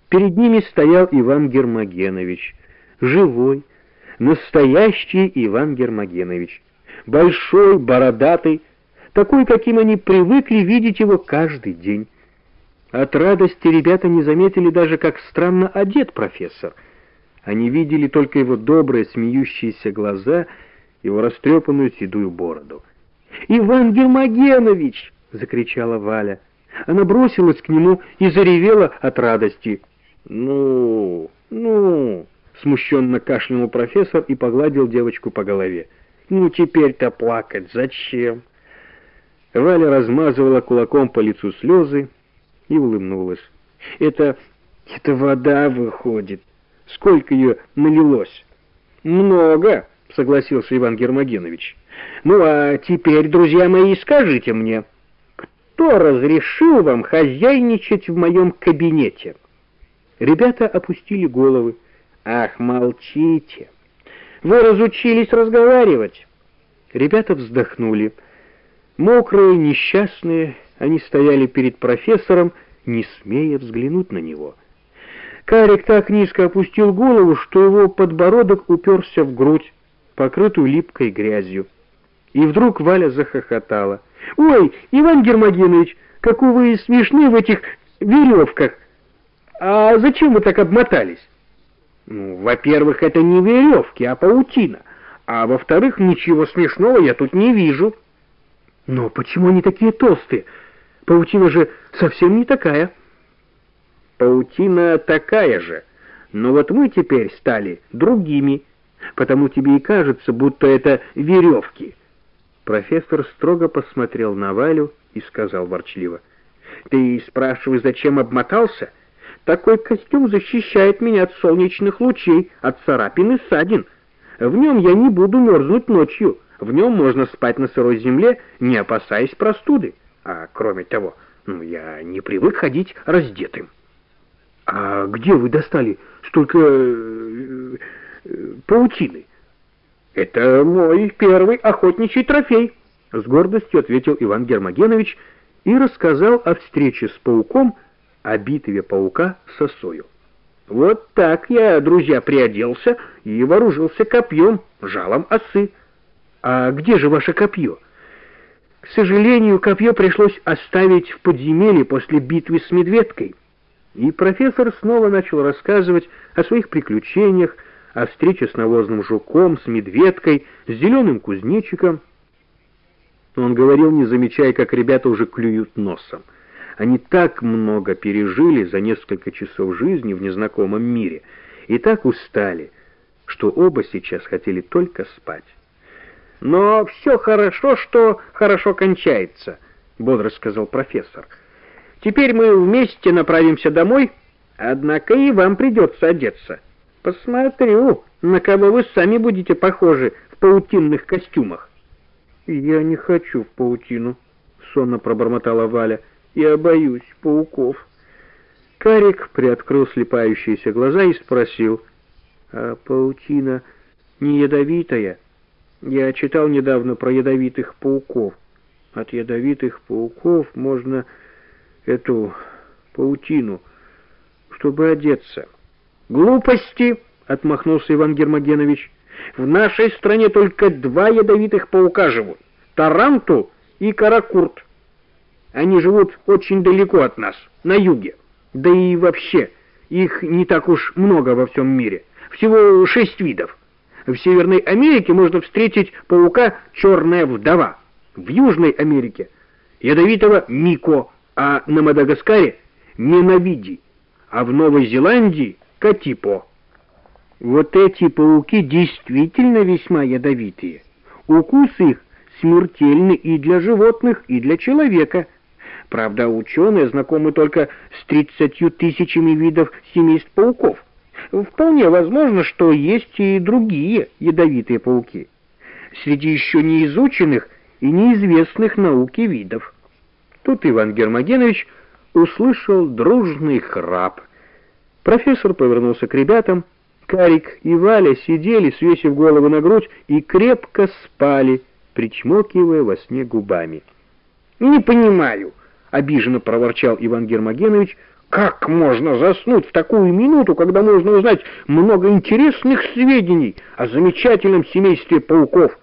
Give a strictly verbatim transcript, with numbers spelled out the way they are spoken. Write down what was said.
Перед ними стоял Иван Гермогенович, живой, настоящий Иван Гермогенович, большой, бородатый, такой, каким они привыкли видеть его каждый день. От радости ребята не заметили даже, как странно одет профессор. Они видели только его добрые смеющиеся глаза, его растрепанную седую бороду. «Иван Гермогенович!» — закричала Валя. Она бросилась к нему и заревела от радости. «Ну, ну!» — смущенно кашлянул профессор и погладил девочку по голове. «Ну теперь-то плакать зачем?» Валя размазывала кулаком по лицу слезы и улыбнулась. «Это... это вода выходит. Сколько ее налилось?» «Много», — согласился Иван Гермогенович. «Ну а теперь, друзья мои, скажите мне, кто разрешил вам хозяйничать в моем кабинете?» Ребята опустили головы. «Ах, молчите! Вы разучились разговаривать!» Ребята вздохнули. Мокрые, несчастные, они стояли перед профессором, не смея взглянуть на него. Карик так низко опустил голову, что его подбородок уперся в грудь, покрытую липкой грязью. И вдруг Валя захохотала. «Ой, Иван Гермогенович, какой вы смешны в этих веревках! А зачем вы так обмотались?» «Ну, во-первых, это не веревки, а паутина. А во-вторых, ничего смешного я тут не вижу». «Но почему они такие толстые? Паутина же совсем не такая». «Паутина такая же, но вот мы теперь стали другими, потому тебе и кажется, будто это веревки». Профессор строго посмотрел на Валю и сказал ворчливо: «Ты спрашиваешь, зачем обмотался? Такой костюм защищает меня от солнечных лучей, от царапин и ссадин. В нем я не буду мерзнуть ночью, в нем можно спать на сырой земле, не опасаясь простуды. А кроме того, ну, я не привык ходить раздетым». «А где вы достали столько э, э, паутины?» «Это мой первый охотничий трофей», — с гордостью ответил Иван Гермогенович и рассказал о встрече с пауком, о битве паука с осою. «Вот так я, друзья, приоделся и вооружился копьем, жалом осы». «А где же ваше копье?» «К сожалению, копье пришлось оставить в подземелье после битвы с медведкой». И профессор снова начал рассказывать о своих приключениях, о встрече с навозным жуком, с медведкой, с зеленым кузнечиком. Он говорил, не замечая, как ребята уже клюют носом. Они так много пережили за несколько часов жизни в незнакомом мире и так устали, что оба сейчас хотели только спать. «Но все хорошо, что хорошо кончается», — бодро сказал профессор. «Теперь мы вместе направимся домой, однако и вам придется одеться. Посмотрю, на кого вы сами будете похожи в паутинных костюмах». «Я не хочу в паутину», — сонно пробормотала Валя. «Я боюсь пауков». Карик приоткрыл слепающиеся глаза и спросил: «А паутина не ядовитая? Я читал недавно про ядовитых пауков. От ядовитых пауков можно эту паутину, чтобы одеться». «Глупости!» — отмахнулся Иван Гермогенович. «В нашей стране только два ядовитых паука живут — тарантул и каракурт. Они живут очень далеко от нас, на юге. Да и вообще, их не так уж много во всем мире. Всего шесть видов. В Северной Америке можно встретить паука черная вдова. В Южной Америке ядовитого мико, а на Мадагаскаре ненавиди, а в Новой Зеландии катипо». Вот эти пауки действительно весьма ядовитые. Укусы их смертельны и для животных, и для человека. Правда, ученые знакомы только с тридцатью тысячами видов семейств пауков. Вполне возможно, что есть и другие ядовитые пауки среди еще не изученных и неизвестных науке видов. Тут Иван Гермогенович услышал дружный храп. Профессор повернулся к ребятам. Карик и Валя сидели, свесив головы на грудь, и крепко спали, причмокивая во сне губами. «Не понимаю», — обиженно проворчал Иван Гермогенович, Как можно заснуть в такую минуту, когда можно узнать много интересных сведений о замечательном семействе пауков?